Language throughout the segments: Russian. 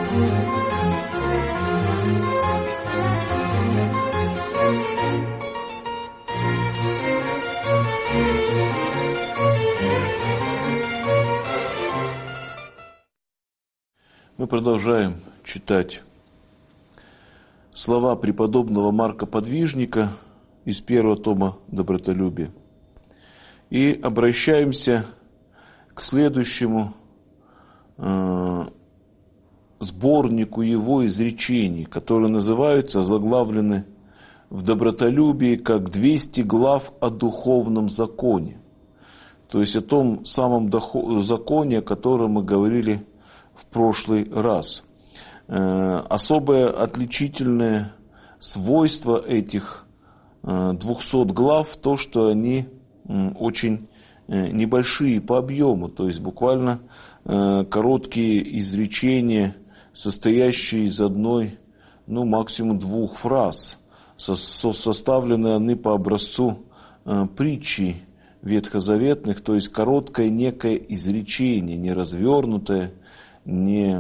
Мы продолжаем читать слова преподобного Марка Подвижника из первого тома «Добротолюбие». И обращаемся к следующему сборнику его изречений, которые называются, озаглавлены в «Добротолюбии» как 200 глав о духовном законе. То есть о том самом законе, о котором мы говорили в прошлый раз. Особое отличительное свойство этих 200 глав то, что они очень небольшие по объему, то есть буквально короткие изречения, состоящие из одной, максимум двух фраз. Составлены они по образцу притчи ветхозаветных, то есть короткое некое изречение, не развернутое, не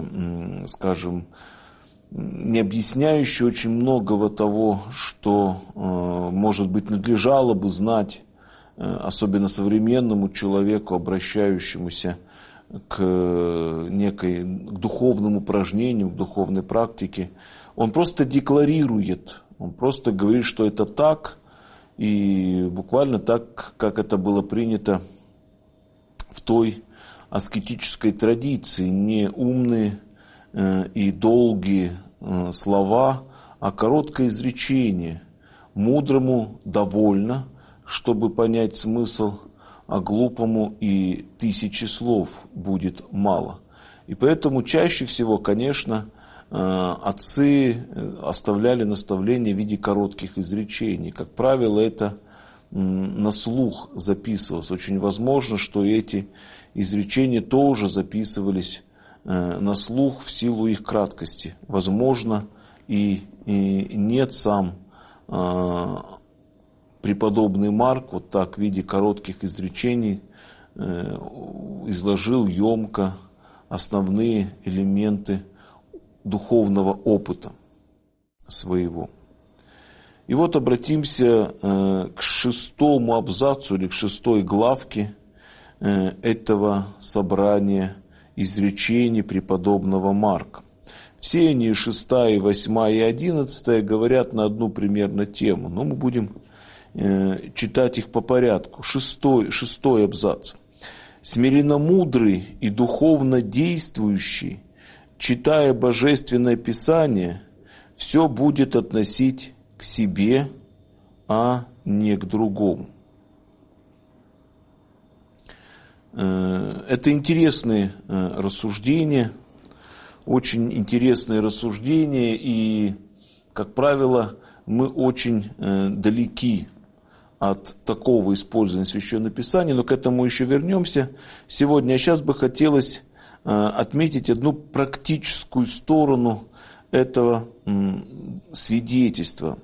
объясняющий очень многого того, что, может быть, надлежало бы знать, особенно современному человеку, обращающемуся к духовным упражнениям, к духовной практике. Он просто декларирует, он просто говорит, что это так, и буквально так, как это было принято в той аскетической традиции, не умные и долгие слова, а короткое изречение. Мудрому довольно, чтобы понять смысл, а глупому и 1000 слов будет мало. И поэтому чаще всего, конечно, отцы оставляли наставления в виде коротких изречений. Как правило, это на слух записывалось. Очень возможно, что эти изречения тоже записывались на слух в силу их краткости. Возможно, и нет сам преподобный Марк вот так в виде коротких изречений изложил емко основные элементы духовного опыта своего. И вот обратимся к 6-му абзацу или к 6-й главке этого собрания изречений преподобного Марка. Все они, 6, 8 и 11, говорят на одну примерно тему, но мы будем читать их по порядку. 6-й абзац. «Смиренно-мудрый и духовно действующий, читая Божественное Писание, все будет относить к себе, а не к другому». Это интересные рассуждения, очень интересные рассуждения, и, как правило, мы очень далеки от такого использования Священного Писания, но к этому еще вернемся сегодня. А сейчас бы хотелось отметить одну практическую сторону этого свидетельства,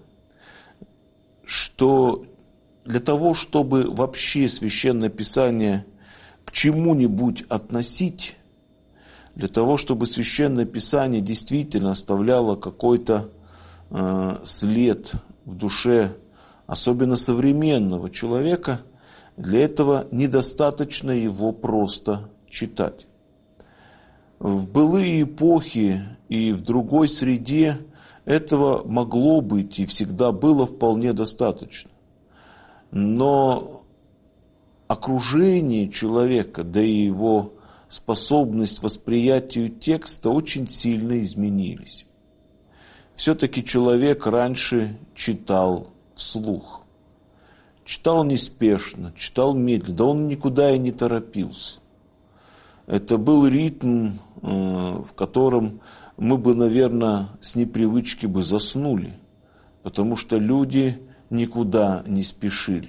что для того, чтобы вообще Священное Писание к чему-нибудь относить, для того, чтобы Священное Писание действительно оставляло какой-то след в душе, особенно современного человека, для этого недостаточно его просто читать. В былые эпохи и в другой среде этого могло быть и всегда было вполне достаточно. Но окружение человека, да и его способность к восприятию текста очень сильно изменились. Все-таки человек раньше читал вслух. Читал неспешно, читал медленно, да он никуда и не торопился. Это был ритм, в котором мы бы, наверное, с непривычки бы заснули, потому что люди никуда не спешили.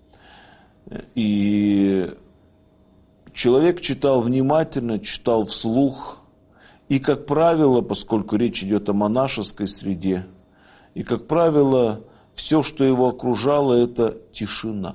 И человек читал внимательно, читал вслух, и, как правило, поскольку речь идет о монашеской среде, и, как правило, все, что его окружало, это тишина.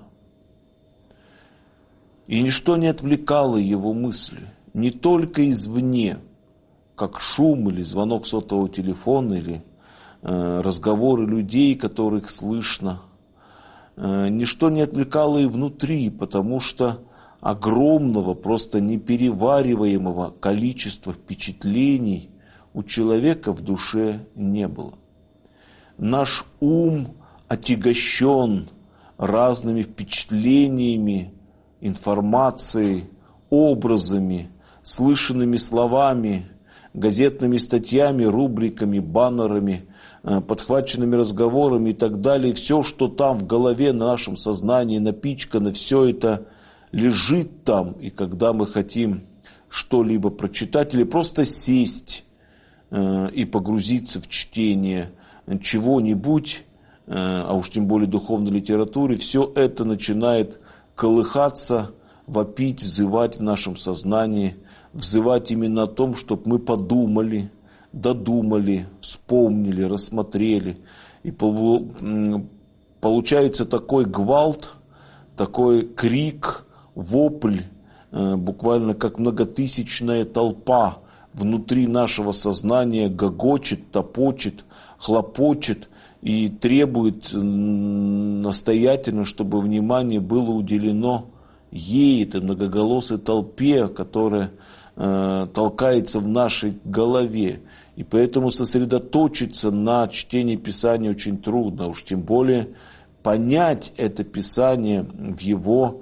И ничто не отвлекало его мысли, не только извне, как шум или звонок сотового телефона, или разговоры людей, которых слышно. Ничто не отвлекало и внутри, потому что огромного, просто неперевариваемого количества впечатлений у человека в душе не было. Наш ум отягощен разными впечатлениями, информацией, образами, слышанными словами, газетными статьями, рубриками, баннерами, подхваченными разговорами и так далее. Все, что там в голове, на нашем сознании напичкано, все это лежит там. И когда мы хотим что-либо прочитать или просто сесть и погрузиться в чтение чего-нибудь, а уж тем более духовной литературы, все это начинает колыхаться, вопить, взывать в нашем сознании, взывать именно о том, чтобы мы подумали, додумали, вспомнили, рассмотрели. И получается такой гвалт, такой крик, вопль, буквально как многотысячная толпа внутри нашего сознания гогочет, топочет, хлопочет и требует настоятельно, чтобы внимание было уделено ей, этой многоголосой толпе, которая толкается в нашей голове. И поэтому сосредоточиться на чтении Писания очень трудно, уж тем более понять это Писание в его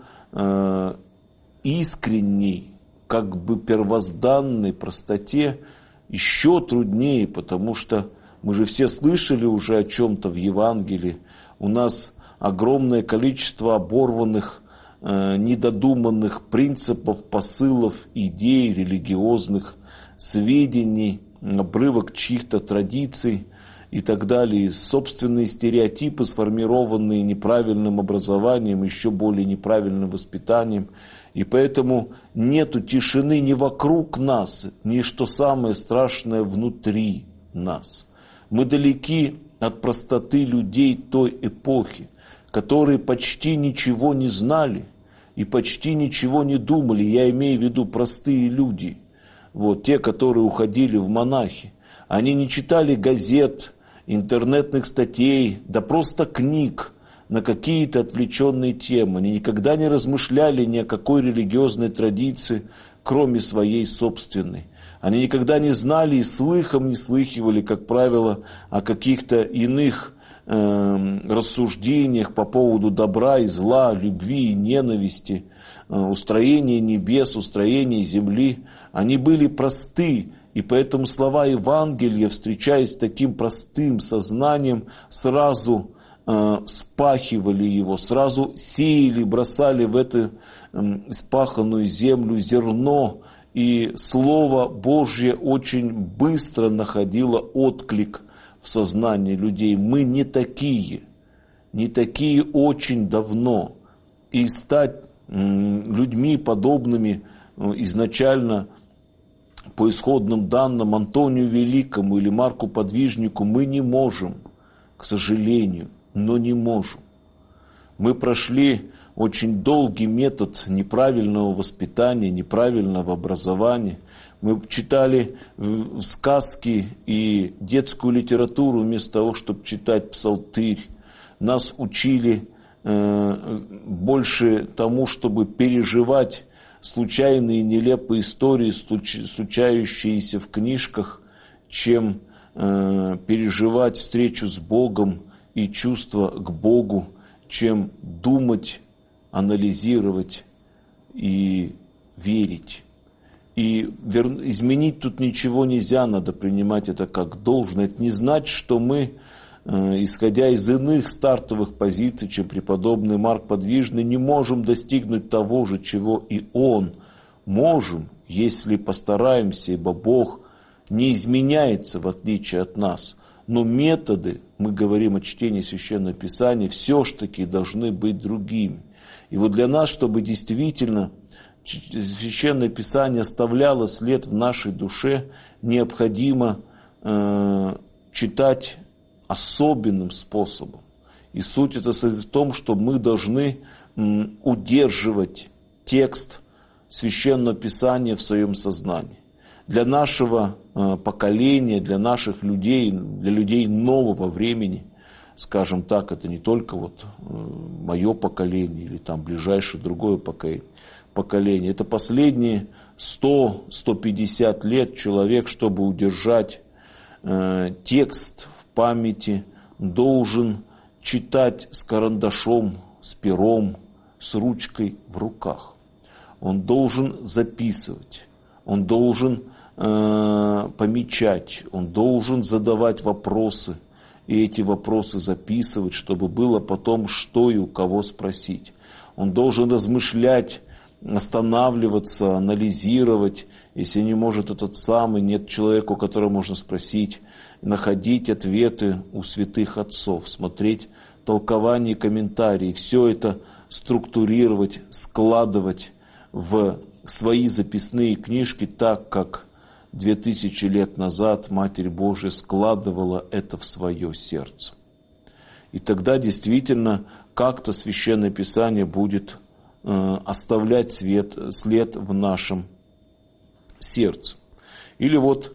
искренней, как бы первозданной простоте еще труднее, потому что мы же все слышали уже о чем-то в Евангелии. У нас огромное количество оборванных, недодуманных принципов, посылов, идей, религиозных сведений, обрывок чьих-то традиций и так далее. Собственные стереотипы, сформированные неправильным образованием, еще более неправильным воспитанием. И поэтому нету тишины ни вокруг нас, ни, что самое страшное, внутри нас. Мы далеки от простоты людей той эпохи, которые почти ничего не знали и почти ничего не думали. Я имею в виду простые люди, вот, те, которые уходили в монахи. Они не читали газет, интернетных статей, да просто книг на какие-то отвлеченные темы. Они никогда не размышляли ни о какой религиозной традиции, кроме своей собственной. Они никогда не знали и слыхом не слыхивали, как правило, о каких-то иных рассуждениях по поводу добра и зла, любви и ненависти, устроения небес, устроения земли. Они были просты, и поэтому слова Евангелия, встречаясь с таким простым сознанием, сразу вспахивали его, сразу сеяли, бросали в эту испаханную землю зерно, и Слово Божье очень быстро находило отклик в сознании людей. Мы не такие очень давно. И стать людьми, подобными изначально по исходным данным Антонию Великому или Марку Подвижнику, мы не можем, к сожалению, но не можем. Мы прошли очень долгий метод неправильного воспитания, неправильного образования. Мы читали сказки и детскую литературу вместо того, чтобы читать псалтырь. Нас учили больше тому, чтобы переживать случайные нелепые истории, случающиеся в книжках, чем переживать встречу с Богом и чувство к Богу, чем думать, анализировать и верить. И изменить тут ничего нельзя, надо принимать это как должное. Это не значит, что мы, исходя из иных стартовых позиций, чем преподобный Марк Подвижный, не можем достигнуть того же, чего и он. Можем, если постараемся, ибо Бог не изменяется, в отличие от нас. Но методы, мы говорим о чтении Священного Писания, все-таки должны быть другими. И вот для нас, чтобы действительно Священное Писание оставляло след в нашей душе, необходимо читать особенным способом. И суть это в том, что мы должны удерживать текст Священного Писания в своем сознании. для нашего поколения, для наших людей, для людей нового времени, скажем так, это не только вот мое поколение или там ближайшее другое поколение. Это последние 100-150 лет человек, чтобы удержать текст в памяти, должен читать с карандашом, с пером, с ручкой в руках. Он должен записывать, он должен помечать, он должен задавать вопросы, и эти вопросы записывать, чтобы было потом что и у кого спросить. Он должен размышлять, останавливаться, анализировать, если не может этот самый, нет человека, у которого можно спросить, находить ответы у святых отцов, смотреть толкования и комментарии, все это структурировать, складывать в свои записные книжки так, как 2000 лет назад Матерь Божия складывала это в свое сердце. И тогда действительно как-то Священное Писание будет оставлять след в нашем сердце. Или вот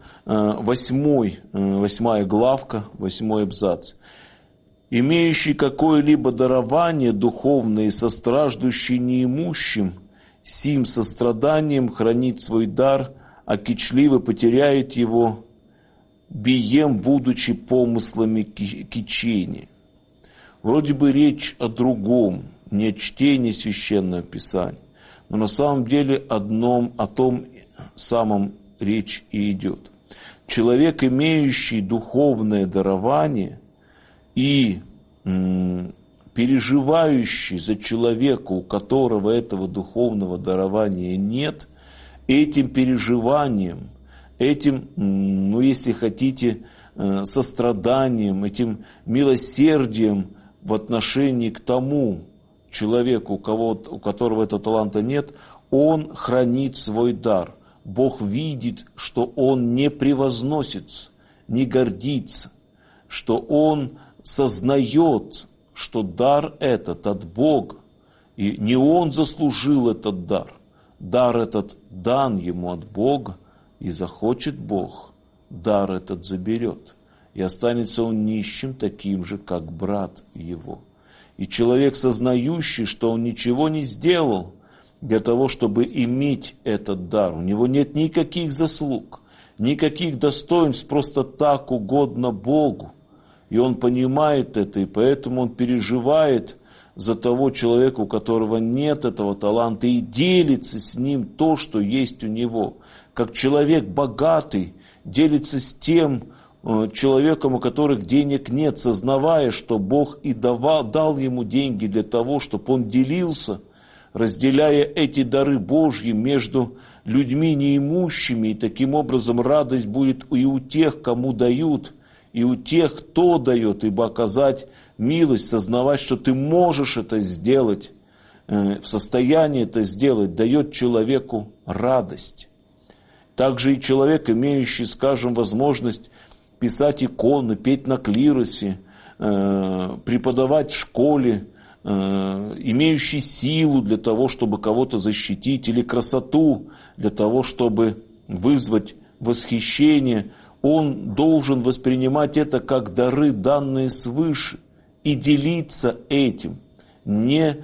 8 главка, 8 абзац. «Имеющий какое-либо дарование духовное и состраждущий неимущим, сим состраданием хранит свой дар, а кичливо потеряет его, бием, будучи помыслами кичения». Вроде бы речь о другом, не о чтении Священного Писания, но на самом деле о том самом речь и идет. Человек, имеющий духовное дарование и переживающий за человека, у которого этого духовного дарования нет, этим переживанием, этим, если хотите, состраданием, этим милосердием в отношении к тому человеку, у которого этого таланта нет, он хранит свой дар. Бог видит, что он не превозносится, не гордится, что он сознает, что дар этот от Бога, и не он заслужил этот дар. Дар этот дан ему от Бога, и захочет Бог, дар этот заберет. И останется он нищим, таким же, как брат его. И человек, сознающий, что он ничего не сделал для того, чтобы иметь этот дар, у него нет никаких заслуг, никаких достоинств, просто так угодно Богу. И он понимает это, и поэтому он переживает за того человека, у которого нет этого таланта, и делится с ним то, что есть у него. Как человек богатый делится с тем человеком, у которых денег нет, сознавая, что Бог и дал ему деньги для того, чтобы он делился, разделяя эти дары Божьи между людьми неимущими, и таким образом радость будет и у тех, кому дают, и у тех, кто дает, ибо оказать милость, сознавать, что ты можешь это сделать, в состоянии это сделать, дает человеку радость. Также и человек, имеющий, скажем, возможность писать иконы, петь на клиросе, преподавать в школе, имеющий силу для того, чтобы кого-то защитить, или красоту для того, чтобы вызвать восхищение, он должен воспринимать это как дары, данные свыше, и делиться этим, не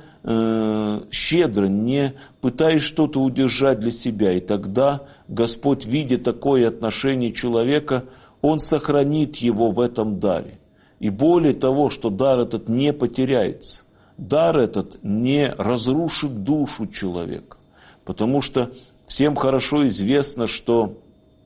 щедро, не пытаясь что-то удержать для себя. И тогда Господь, видя такое отношение человека, Он сохранит его в этом даре. И более того, что дар этот не потеряется, дар этот не разрушит душу человека. Потому что всем хорошо известно, что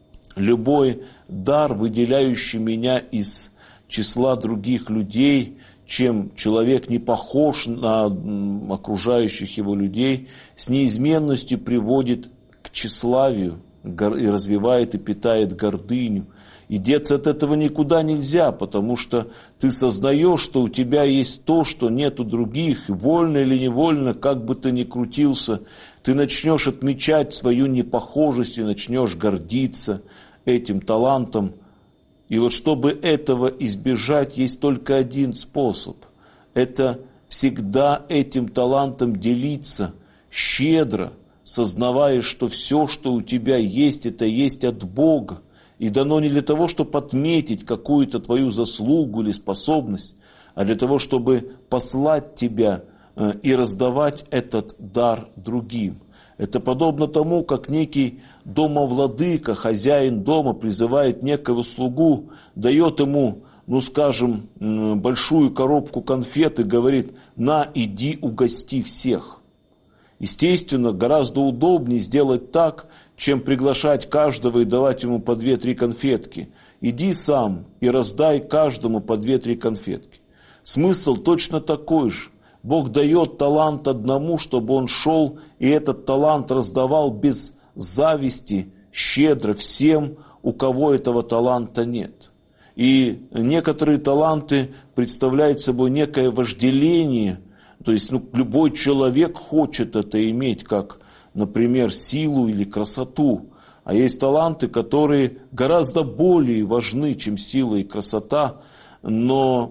любой дар, выделяющий меня из числа других людей, чем человек не похож на окружающих его людей, с неизменностью приводит к тщеславию и развивает и питает гордыню. И деться от этого никуда нельзя, потому что ты сознаешь, что у тебя есть то, что нет у других, и вольно или невольно, как бы ты ни крутился, ты начнешь отмечать свою непохожесть и начнешь гордиться этим талантом. И вот чтобы этого избежать, есть только один способ. Это всегда этим талантом делиться щедро, сознавая, что все, что у тебя есть, это есть от Бога, и дано не для того, чтобы отметить какую-то твою заслугу или способность, а для того, чтобы послать тебя и раздавать этот дар другим. Это подобно тому, как некий домовладыка, хозяин дома призывает некого слугу, дает ему, скажем, большую коробку конфет и говорит: на, иди угости всех. Естественно, гораздо удобнее сделать так, чем приглашать каждого и давать ему по 2-3 конфетки. Иди сам и раздай каждому по 2-3 конфетки. Смысл точно такой же. Бог дает талант одному, чтобы он шел и этот талант раздавал без зависти, щедро всем, у кого этого таланта нет. И некоторые таланты представляют собой некое вожделение, то есть любой человек хочет это иметь, как, например, силу или красоту. А есть таланты, которые гораздо более важны, чем сила и красота, но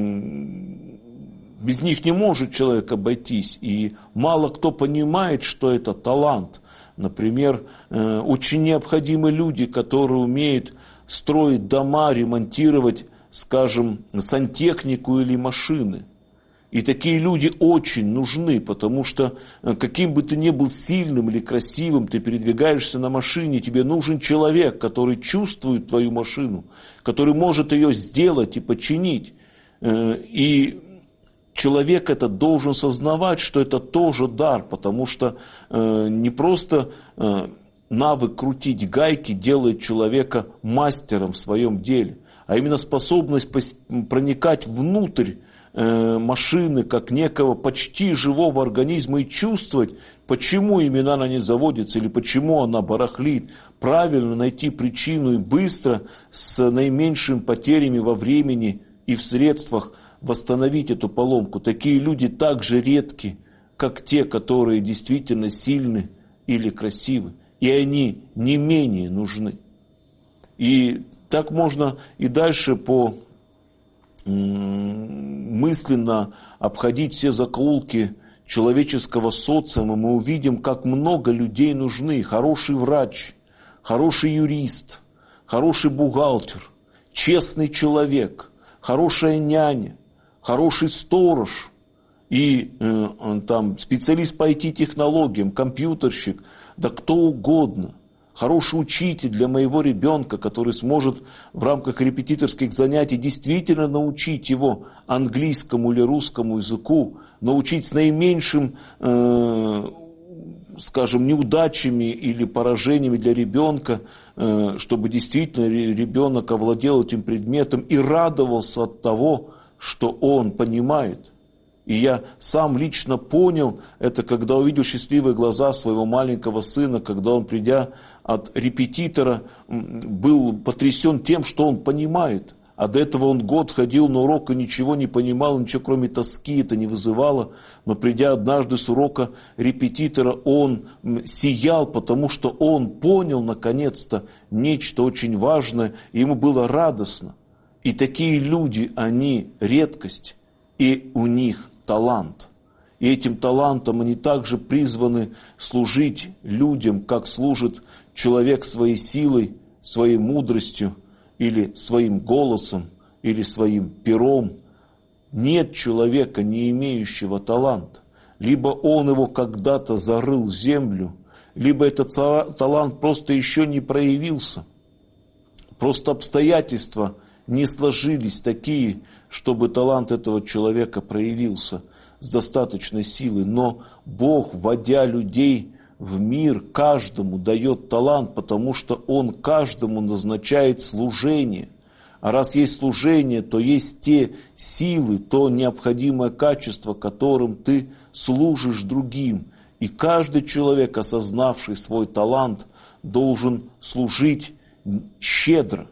без них не может человек обойтись. И мало кто понимает, что это талант. Например, очень необходимы люди, которые умеют строить дома, ремонтировать, скажем, сантехнику или машины. И такие люди очень нужны, потому что каким бы ты ни был сильным или красивым, ты передвигаешься на машине, тебе нужен человек, который чувствует твою машину, который может ее сделать и починить. И человек этот должен сознавать, что это тоже дар, потому что не просто навык крутить гайки делает человека мастером в своем деле, а именно способность проникать внутрь машины, как некого почти живого организма, и чувствовать, почему именно она не заводится или почему она барахлит, правильно найти причину и быстро, с наименьшими потерями во времени и в средствах восстановить эту поломку. Такие люди так же редки, как те, которые действительно сильны или красивы, и они не менее нужны. И так можно и дальше мысленно обходить все закоулки человеческого социума. Мы увидим, как много людей нужны. Хороший врач, хороший юрист, хороший бухгалтер, честный человек, хорошая няня, хороший сторож и специалист по IT-технологиям, компьютерщик, да кто угодно. Хороший учитель для моего ребенка, который сможет в рамках репетиторских занятий действительно научить его английскому или русскому языку, научить с наименьшим, скажем, неудачами или поражениями для ребенка, чтобы действительно ребенок овладел этим предметом и радовался от того, что он понимает. И я сам лично понял это, когда увидел счастливые глаза своего маленького сына, когда он, придя от репетитора, был потрясен тем, что он понимает. А до этого он год ходил на урок и ничего не понимал, ничего кроме тоски это не вызывало. Но придя однажды с урока репетитора, он сиял, потому что он понял наконец-то нечто очень важное, и ему было радостно. И такие люди, они редкость, и у них талант. И этим талантом они также призваны служить людям, как служит человек своей силой, своей мудростью, или своим голосом, или своим пером. Нет человека, не имеющего таланта. Либо он его когда-то зарыл в землю, либо этот талант просто еще не проявился. Просто обстоятельства не сложились такие, чтобы талант этого человека проявился с достаточной силой. Но Бог, вводя людей в мир, каждому дает талант, потому что Он каждому назначает служение. А раз есть служение, то есть те силы, то необходимое качество, которым ты служишь другим. И каждый человек, осознавший свой талант, должен служить щедро,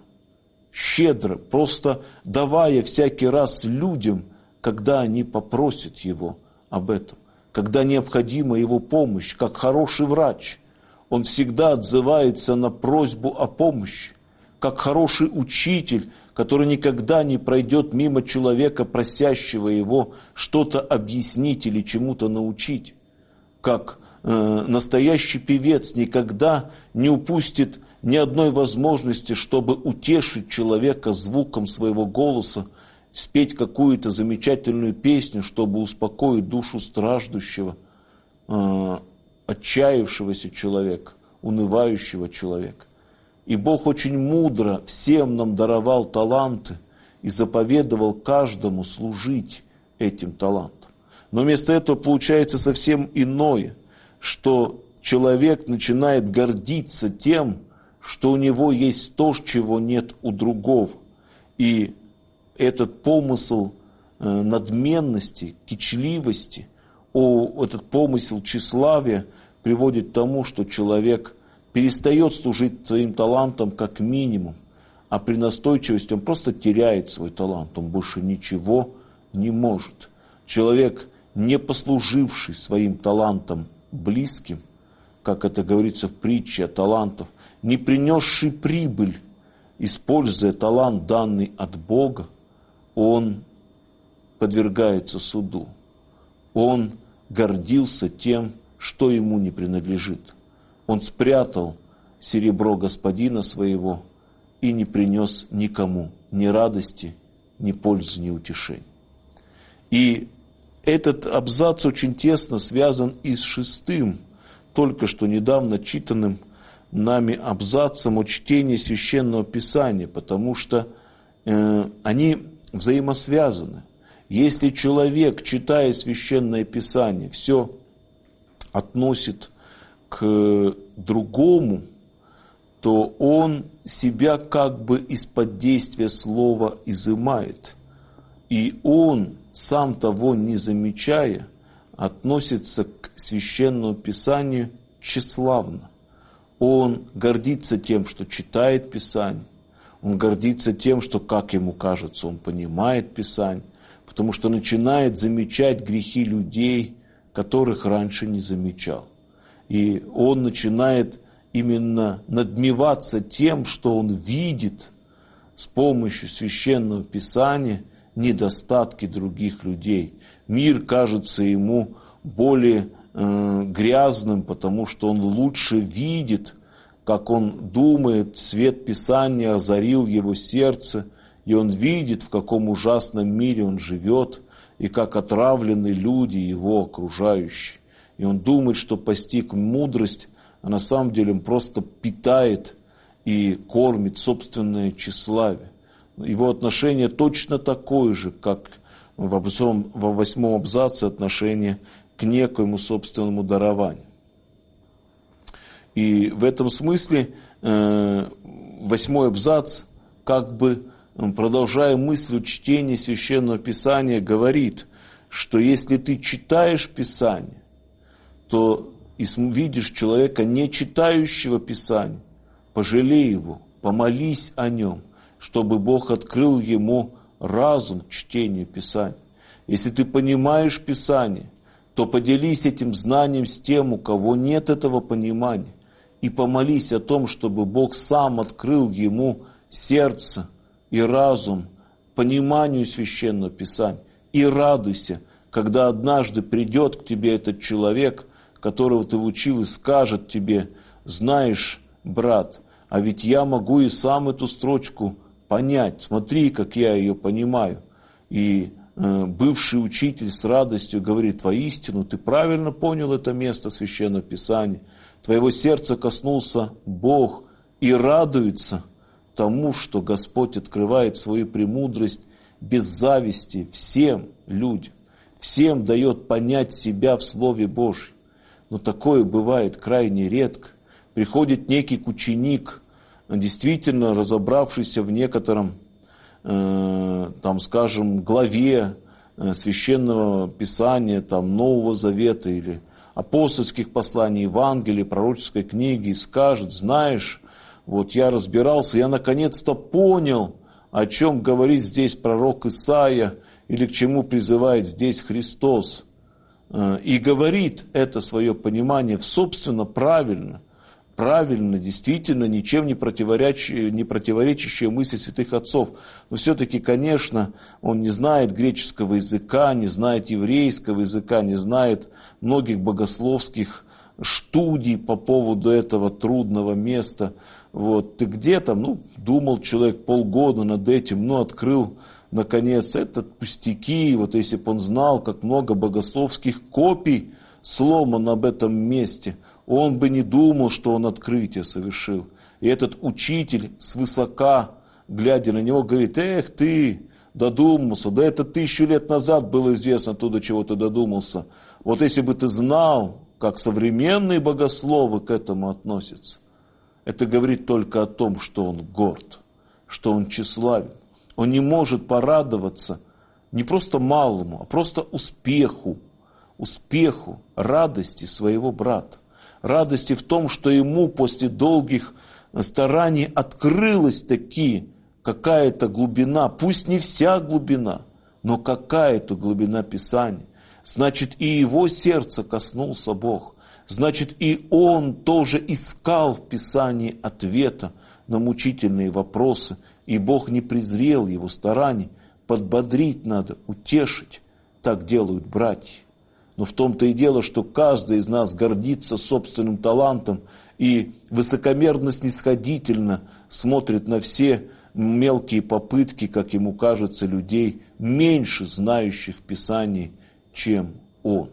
просто давая всякий раз людям, когда они попросят его об этом, когда необходима его помощь, как хороший врач. Он всегда отзывается на просьбу о помощи, как хороший учитель, который никогда не пройдет мимо человека, просящего его что-то объяснить или чему-то научить, как настоящий певец никогда не упустит ни одной возможности, чтобы утешить человека звуком своего голоса, спеть какую-то замечательную песню, чтобы успокоить душу страждущего, отчаявшегося человека, унывающего человека. И Бог очень мудро всем нам даровал таланты и заповедовал каждому служить этим талантом. Но вместо этого получается совсем иное, что человек начинает гордиться тем, что у него есть то, чего нет у другого. И этот помысл надменности, кичливости, этот помысел тщеславия приводит к тому, что человек перестает служить своим талантом как минимум, а при настойчивости он просто теряет свой талант, он больше ничего не может. Человек, не послуживший своим талантом близким, как это говорится в притче о талантах, не принесший прибыль, используя талант, данный от Бога, он подвергается суду. Он гордился тем, что ему не принадлежит. Он спрятал серебро господина своего и не принес никому ни радости, ни пользы, ни утешения. И этот абзац очень тесно связан и с 6, только что недавно читанным нами абзацем о чтении Священного Писания, потому что они взаимосвязаны. Если человек, читая Священное Писание, все относит к другому, то он себя как бы из-под действия слова изымает. И он, сам того не замечая, относится к Священному Писанию тщеславно. Он гордится тем, что читает Писание. Он гордится тем, что, как ему кажется, он понимает Писание, потому что начинает замечать грехи людей, которых раньше не замечал. И он начинает именно надмеваться тем, что он видит с помощью Священного Писания недостатки других людей. Мир кажется ему более грязным, потому что он лучше видит, как он думает, свет Писания озарил его сердце, и он видит, в каком ужасном мире он живет, и как отравлены люди его окружающие. И он думает, что постиг мудрость, а на самом деле он просто питает и кормит собственное тщеславие. Его отношение точно такое же, как во 8 абзаце отношение к некоему собственному дарованию. И в этом смысле 8 абзац, как бы продолжая мысль чтения Священного Писания, говорит, что если ты читаешь Писание, то и видишь человека, не читающего Писание, пожалей его, помолись о нем, чтобы Бог открыл ему разум к чтению Писания. Если ты понимаешь Писание, то поделись этим знанием с тем, у кого нет этого понимания, и помолись о том, чтобы Бог сам открыл ему сердце и разум пониманию Священного Писания. И радуйся, когда однажды придет к тебе этот человек, которого ты учил, и скажет тебе: знаешь, брат, а ведь я могу и сам эту строчку понять, смотри, как я ее понимаю. И бывший учитель с радостью говорит: воистину, ты правильно понял это место Священного Писания, твоего сердца коснулся Бог и радуется тому, что Господь открывает свою премудрость без зависти всем людям, всем дает понять себя в Слове Божьем. Но такое бывает крайне редко. Приходит некий ученик, действительно разобравшийся в некотором, там, скажем, главе Священного Писания, там, Нового Завета или апостольских посланий, Евангелий, пророческой книги, и скажет: знаешь, вот я разбирался, я наконец-то понял, о чем говорит здесь пророк Исаия, или к чему призывает здесь Христос. И говорит это свое понимание собственно правильно, действительно, ничем не противоречащая мысли святых отцов. Но все-таки, конечно, он не знает греческого языка, не знает еврейского языка, не знает многих богословских студий по поводу этого трудного места. Вот. Ты где там? Думал человек полгода над этим, открыл, наконец, это пустяки. Вот если бы он знал, как много богословских копий сломано об этом месте, он бы не думал, что он открытие совершил. И этот учитель свысока, глядя на него, говорит: эх ты, додумался, да это 1000 лет назад было известно то, до чего ты додумался. Вот если бы ты знал, как современные богословы к этому относятся, это говорит только о том, что он горд, что он тщеславен. Он не может порадоваться не просто малому, а просто успеху, радости своего брата. Радости в том, что ему после долгих стараний открылась таки какая-то глубина, пусть не вся глубина, но какая-то глубина Писания. Значит, и его сердце коснулся Бог. Значит, и он тоже искал в Писании ответа на мучительные вопросы. И Бог не презрел его стараний. Подбодрить надо, утешить. Так делают братья. Но в том-то и дело, что каждый из нас гордится собственным талантом и высокомерно снисходительно смотрит на все мелкие попытки, как ему кажется, людей, меньше знающих в Писании, чем он.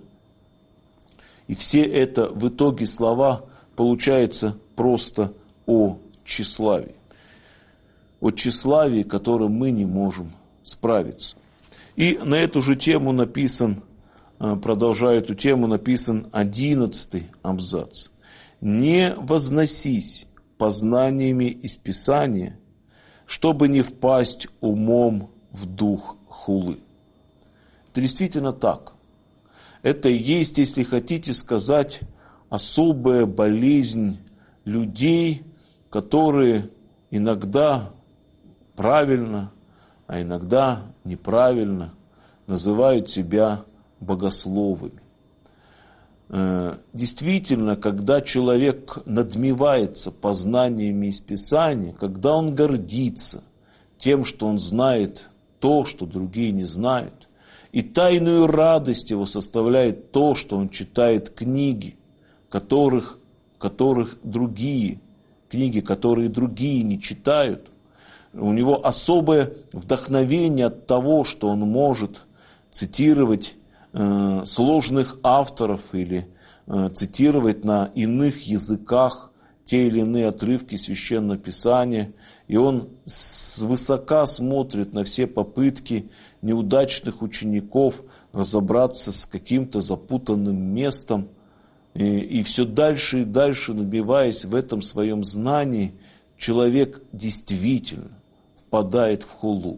И все это в итоге слова получается просто о тщеславии. О тщеславии, которым мы не можем справиться. И на эту же тему написан, продолжая эту тему, написан 11 абзац. «Не возносись познаниями из Писания, чтобы не впасть умом в дух хулы». Это действительно так. Это и есть, если хотите сказать, особая болезнь людей, которые иногда правильно, а иногда неправильно называют себя богословами. Действительно, когда человек надмевается познаниями из Писания, когда он гордится тем, что он знает то, что другие не знают, и тайную радость его составляет то, что он читает книги, которые другие не читают, у него особое вдохновение от того, что он может цитировать сложных авторов или цитировать на иных языках те или иные отрывки Священного Писания. И он свысока смотрит на все попытки неудачных учеников разобраться с каким-то запутанным местом. И все дальше и дальше, набиваясь в этом своем знании, человек действительно впадает в хулу.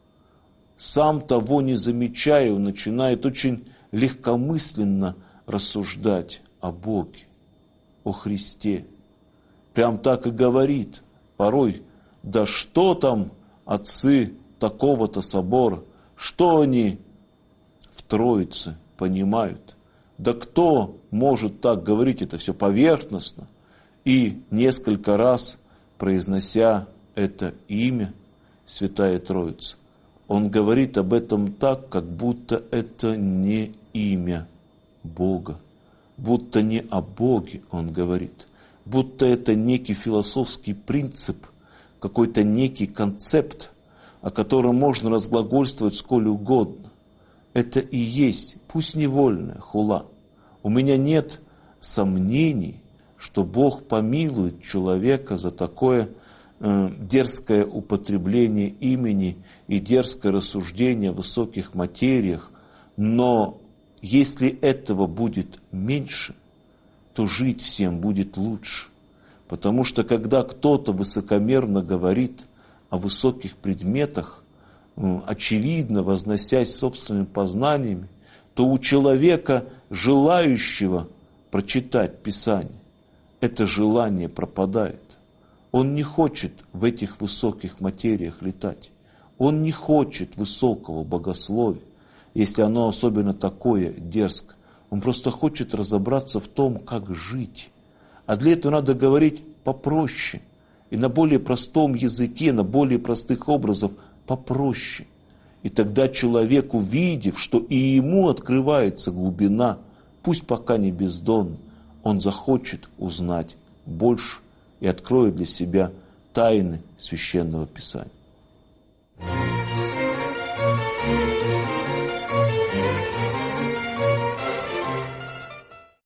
Сам того не замечая, он начинает очень легкомысленно рассуждать о Боге, о Христе. Прям так и говорит порой: да что там отцы такого-то собора, что они в Троице понимают? Да кто может так говорить, это все поверхностно? И несколько раз, произнося это имя, Святая Троица, он говорит об этом так, как будто это не имя Бога, будто не о Боге он говорит, будто это некий философский принцип, какой-то некий концепт, о котором можно разглагольствовать сколь угодно. Это и есть, пусть невольная хула. У меня нет сомнений, что Бог помилует человека за такое дерзкое употребление имени и дерзкое рассуждение о высоких материях, но если этого будет меньше, то жить всем будет лучше. Потому что когда кто-то высокомерно говорит о высоких предметах, очевидно возносясь собственными познаниями, то у человека, желающего прочитать Писание, это желание пропадает. Он не хочет в этих высоких материях летать. Он не хочет высокого богословия, если оно особенно такое дерзкое. Он просто хочет разобраться в том, как жить. А для этого надо говорить попроще. И на более простом языке, на более простых образах попроще. И тогда человек, увидев, что и ему открывается глубина, пусть пока не бездонная, он захочет узнать больше и откроет для себя тайны Священного Писания.